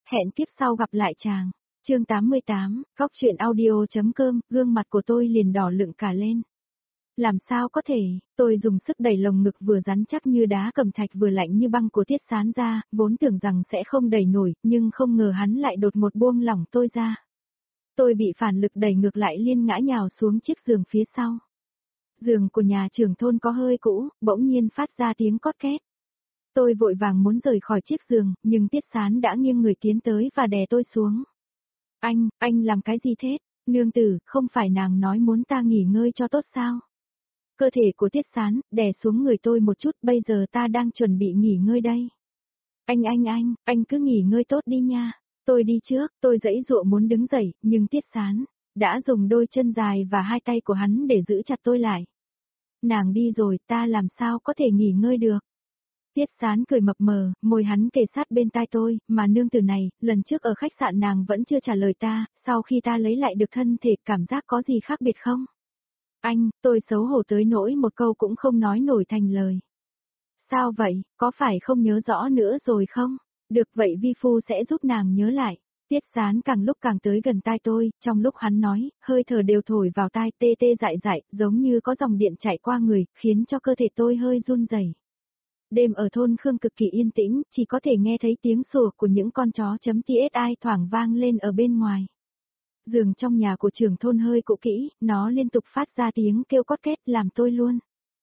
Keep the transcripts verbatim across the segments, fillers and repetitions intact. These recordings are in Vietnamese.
Hẹn kiếp sau gặp lại chàng. Chương tám mươi tám, góc truyện audio.com, gương mặt của tôi liền đỏ lựng cả lên. Làm sao có thể, tôi dùng sức đẩy lồng ngực vừa rắn chắc như đá cẩm thạch vừa lạnh như băng của Tiết Sán ra, vốn tưởng rằng sẽ không đẩy nổi, nhưng không ngờ hắn lại đột một buông lỏng tôi ra. Tôi bị phản lực đẩy ngược lại liên ngã nhào xuống chiếc giường phía sau. Giường của nhà trưởng thôn có hơi cũ, bỗng nhiên phát ra tiếng cót két. Tôi vội vàng muốn rời khỏi chiếc giường, nhưng Tiết Sán đã nghiêng người tiến tới và đè tôi xuống. Anh, anh làm cái gì thế? Nương tử, không phải nàng nói muốn ta nghỉ ngơi cho tốt sao? Cơ thể của Tiết Sán, đè xuống người tôi một chút, bây giờ ta đang chuẩn bị nghỉ ngơi đây. Anh anh anh, anh cứ nghỉ ngơi tốt đi nha. Tôi đi trước, tôi giãy giụa muốn đứng dậy, nhưng Tiết Sán đã dùng đôi chân dài và hai tay của hắn để giữ chặt tôi lại. Nàng đi rồi, ta làm sao có thể nghỉ ngơi được? Tiết Sán cười mập mờ, môi hắn kề sát bên tai tôi, mà nương tử này, lần trước ở khách sạn nàng vẫn chưa trả lời ta, sau khi ta lấy lại được thân thể, cảm giác có gì khác biệt không? Anh, tôi xấu hổ tới nỗi một câu cũng không nói nổi thành lời. Sao vậy, có phải không nhớ rõ nữa rồi không? Được vậy vi phu sẽ giúp nàng nhớ lại. Tiết Sán càng lúc càng tới gần tai tôi, trong lúc hắn nói, hơi thở đều thổi vào tai tê tê dại dại, giống như có dòng điện chạy qua người, khiến cho cơ thể tôi hơi run rẩy. Đêm ở thôn Khương cực kỳ yên tĩnh, chỉ có thể nghe thấy tiếng sủa của những con chó chấm tê ét i thoảng vang lên ở bên ngoài. Giường trong nhà của trưởng thôn hơi cũ kỹ, nó liên tục phát ra tiếng kêu cót két làm tôi luôn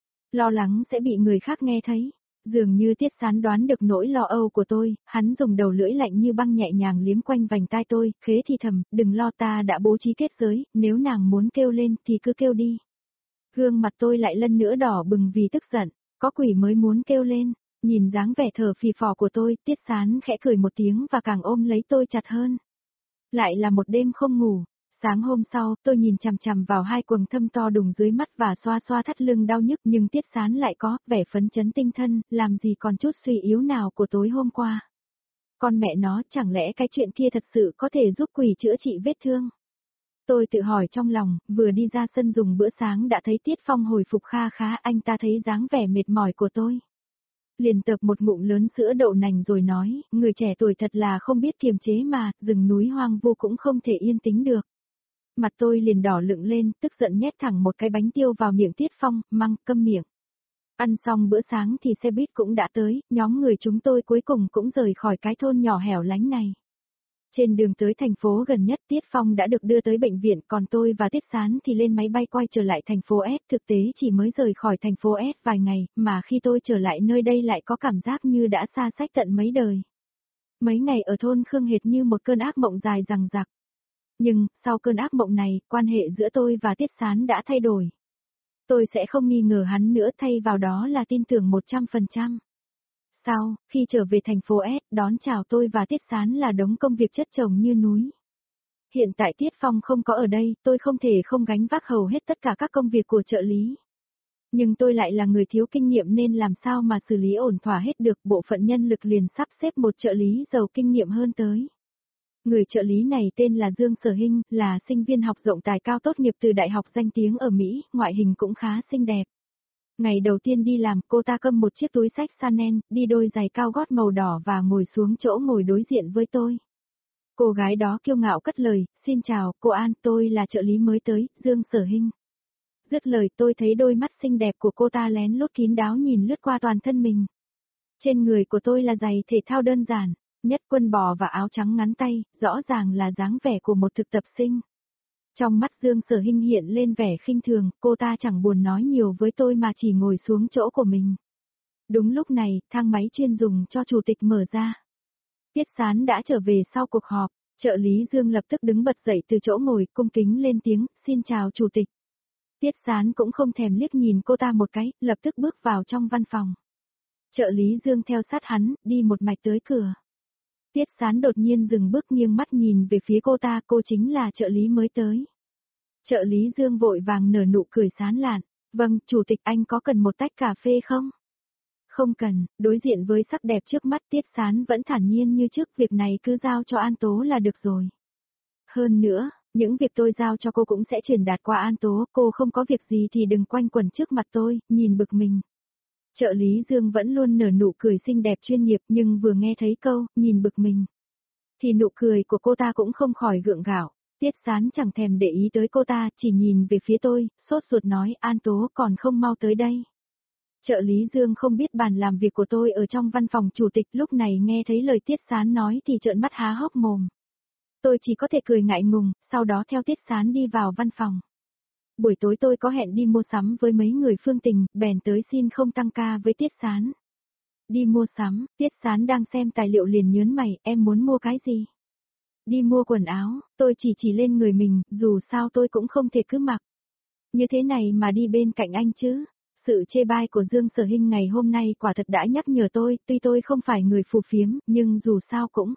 lo lắng sẽ bị người khác nghe thấy. Dường như Tiết Sán đoán được nỗi lo âu của tôi, hắn dùng đầu lưỡi lạnh như băng nhẹ nhàng liếm quanh vành tai tôi, khế thì thầm, đừng lo, ta đã bố trí kết giới, nếu nàng muốn kêu lên thì cứ kêu đi. Gương mặt tôi lại lần nữa đỏ bừng vì tức giận, có quỷ mới muốn kêu lên. Nhìn dáng vẻ thở phì phò của tôi, Tiết Sán khẽ cười một tiếng và càng ôm lấy tôi chặt hơn. Lại là một đêm không ngủ. Sáng hôm sau, tôi nhìn chằm chằm vào hai quầng thâm to đùng dưới mắt và xoa xoa thắt lưng đau nhức, nhưng Tiết Sán lại có vẻ phấn chấn tinh thần, làm gì còn chút suy yếu nào của tối hôm qua. Con mẹ nó, chẳng lẽ cái chuyện kia thật sự có thể giúp quỷ chữa trị vết thương? Tôi tự hỏi trong lòng, vừa đi ra sân dùng bữa sáng đã thấy Tiết Phong hồi phục kha khá, anh ta thấy dáng vẻ mệt mỏi của tôi. Liền tập một ngụm lớn sữa đậu nành rồi nói, người trẻ tuổi thật là không biết kiềm chế mà, rừng núi hoang vu cũng không thể yên tĩnh được. Mặt tôi liền đỏ lựng lên, tức giận nhét thẳng một cái bánh tiêu vào miệng Tiết Phong, măng, câm miệng. Ăn xong bữa sáng thì xe buýt cũng đã tới, nhóm người chúng tôi cuối cùng cũng rời khỏi cái thôn nhỏ hẻo lánh này. Trên đường tới thành phố gần nhất, Tiết Phong đã được đưa tới bệnh viện, còn tôi và Tiết Sán thì lên máy bay quay trở lại thành phố S. Thực tế chỉ mới rời khỏi thành phố S vài ngày, mà khi tôi trở lại nơi đây lại có cảm giác như đã xa cách tận mấy đời. Mấy ngày ở thôn Khương hệt như một cơn ác mộng dài dằng dặc. Nhưng, sau cơn ác mộng này, quan hệ giữa tôi và Tiết Sán đã thay đổi. Tôi sẽ không nghi ngờ hắn nữa, thay vào đó là tin tưởng một trăm phần trăm. Sau, khi trở về thành phố S, đón chào tôi và Tiết Sán là đống công việc chất chồng như núi. Hiện tại Tiết Phong không có ở đây, tôi không thể không gánh vác hầu hết tất cả các công việc của trợ lý. Nhưng tôi lại là người thiếu kinh nghiệm nên làm sao mà xử lý ổn thỏa hết được, bộ phận nhân lực liền sắp xếp một trợ lý giàu kinh nghiệm hơn tới. Người trợ lý này tên là Dương Sở Hinh, là sinh viên học rộng tài cao tốt nghiệp từ đại học danh tiếng ở Mỹ, ngoại hình cũng khá xinh đẹp. Ngày đầu tiên đi làm, cô ta cầm một chiếc túi xách Chanel, đi đôi giày cao gót màu đỏ và ngồi xuống chỗ ngồi đối diện với tôi. Cô gái đó kiêu ngạo cất lời, xin chào, cô An, tôi là trợ lý mới tới, Dương Sở Hinh. Dứt lời tôi thấy đôi mắt xinh đẹp của cô ta lén lút kín đáo nhìn lướt qua toàn thân mình. Trên người của tôi là giày thể thao đơn giản, nhất quần bò và áo trắng ngắn tay, rõ ràng là dáng vẻ của một thực tập sinh. Trong mắt Dương Sở Hinh hiện lên vẻ khinh thường, cô ta chẳng buồn nói nhiều với tôi mà chỉ ngồi xuống chỗ của mình. Đúng lúc này, thang máy chuyên dùng cho chủ tịch mở ra. Tiết Sán đã trở về sau cuộc họp, trợ lý Dương lập tức đứng bật dậy từ chỗ ngồi, cung kính lên tiếng, xin chào chủ tịch. Tiết Sán cũng không thèm liếc nhìn cô ta một cái, lập tức bước vào trong văn phòng. Trợ lý Dương theo sát hắn, đi một mạch tới cửa. Tiết Sán đột nhiên dừng bước nghiêng mắt nhìn về phía cô ta, cô chính là trợ lý mới tới. Trợ lý Dương vội vàng nở nụ cười sán lạn, vâng, chủ tịch, anh có cần một tách cà phê không? Không cần, đối diện với sắc đẹp trước mắt Tiết Sán vẫn thản nhiên như trước, việc này cứ giao cho An Tố là được rồi. Hơn nữa, những việc tôi giao cho cô cũng sẽ truyền đạt qua An Tố, cô không có việc gì thì đừng quanh quẩn trước mặt tôi, nhìn bực mình. Trợ lý Dương vẫn luôn nở nụ cười xinh đẹp chuyên nghiệp nhưng vừa nghe thấy câu, nhìn bực mình. thì nụ cười của cô ta cũng không khỏi gượng gạo. Tiết Sán chẳng thèm để ý tới cô ta, chỉ nhìn về phía tôi, sốt ruột nói, An Tố còn không mau tới đây. Trợ lý Dương không biết bàn làm việc của tôi ở trong văn phòng chủ tịch, lúc này nghe thấy lời Tiết Sán nói thì trợn mắt há hốc mồm. Tôi chỉ có thể cười ngại ngùng, sau đó theo Tiết Sán đi vào văn phòng. Buổi tối tôi có hẹn đi mua sắm với mấy người Phương Tình, bèn tới xin không tăng ca với Tiết Sán. Đi mua sắm, Tiết Sán đang xem tài liệu liền nhớn mày, em muốn mua cái gì? Đi mua quần áo, tôi chỉ chỉ lên người mình, dù sao tôi cũng không thể cứ mặc như thế này mà đi bên cạnh anh chứ. Sự chê bai của Dương Sở Hinh ngày hôm nay quả thật đã nhắc nhở tôi, tuy tôi không phải người phù phiếm, nhưng dù sao cũng.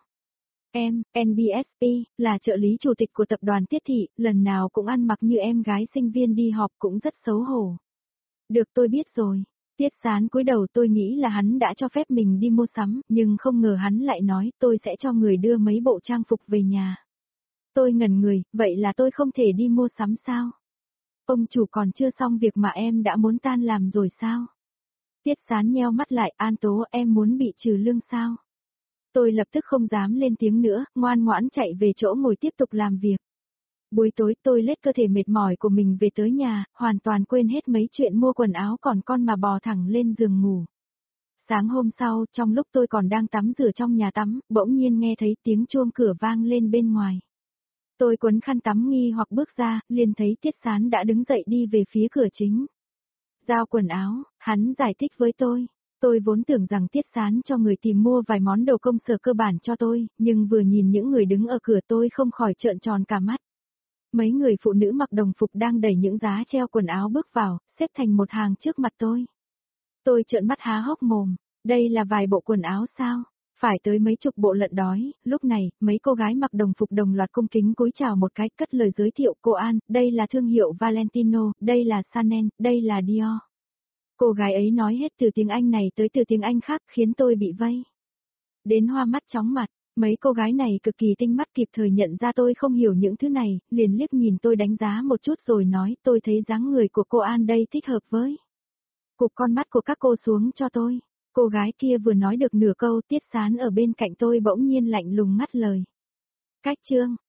Em, en bê ét pê, là trợ lý chủ tịch của tập đoàn Tiết Thị, lần nào cũng ăn mặc như em gái sinh viên đi họp cũng rất xấu hổ. Được, tôi biết rồi. Tiết Sán cúi đầu, tôi nghĩ là hắn đã cho phép mình đi mua sắm, nhưng không ngờ hắn lại nói tôi sẽ cho người đưa mấy bộ trang phục về nhà. Tôi ngẩn người, vậy là tôi không thể đi mua sắm sao? Ông chủ còn chưa xong việc mà em đã muốn tan làm rồi sao? Tiết Sán nheo mắt lại, An Tố, em muốn bị trừ lương sao? Tôi lập tức không dám lên tiếng nữa, ngoan ngoãn chạy về chỗ ngồi tiếp tục làm việc. Buổi tối tôi lết cơ thể mệt mỏi của mình về tới nhà, hoàn toàn quên hết mấy chuyện mua quần áo còn con mà bò thẳng lên giường ngủ. Sáng hôm sau, trong lúc tôi còn đang tắm rửa trong nhà tắm, bỗng nhiên nghe thấy tiếng chuông cửa vang lên bên ngoài. Tôi quấn khăn tắm nghi hoặc bước ra, liền thấy Tiết Sán đã đứng dậy đi về phía cửa chính. Giao quần áo, hắn giải thích với tôi. Tôi vốn tưởng rằng Tiết Sán cho người tìm mua vài món đồ công sở cơ bản cho tôi, nhưng vừa nhìn những người đứng ở cửa tôi không khỏi trợn tròn cả mắt. Mấy người phụ nữ mặc đồng phục đang đẩy những giá treo quần áo bước vào, xếp thành một hàng trước mặt tôi. Tôi trợn mắt há hốc mồm, đây là vài bộ quần áo sao? Phải tới mấy chục bộ lận đói, lúc này, mấy cô gái mặc đồng phục đồng loạt cung kính cúi chào một cái, cất lời giới thiệu, cô An, đây là thương hiệu Valentino, đây là Chanel, đây là Dior. Cô gái ấy nói hết từ tiếng Anh này tới từ tiếng Anh khác khiến tôi bị vây đến hoa mắt chóng mặt. Mấy cô gái này cực kỳ tinh mắt, kịp thời nhận ra tôi không hiểu những thứ này, liền liếc nhìn tôi đánh giá một chút rồi nói, tôi thấy dáng người của cô An đây thích hợp với. Cụp con mắt của các cô xuống cho tôi. Cô gái kia vừa nói được nửa câu, Tiết Sán ở bên cạnh tôi bỗng nhiên lạnh lùng ngắt lời. Cách chương,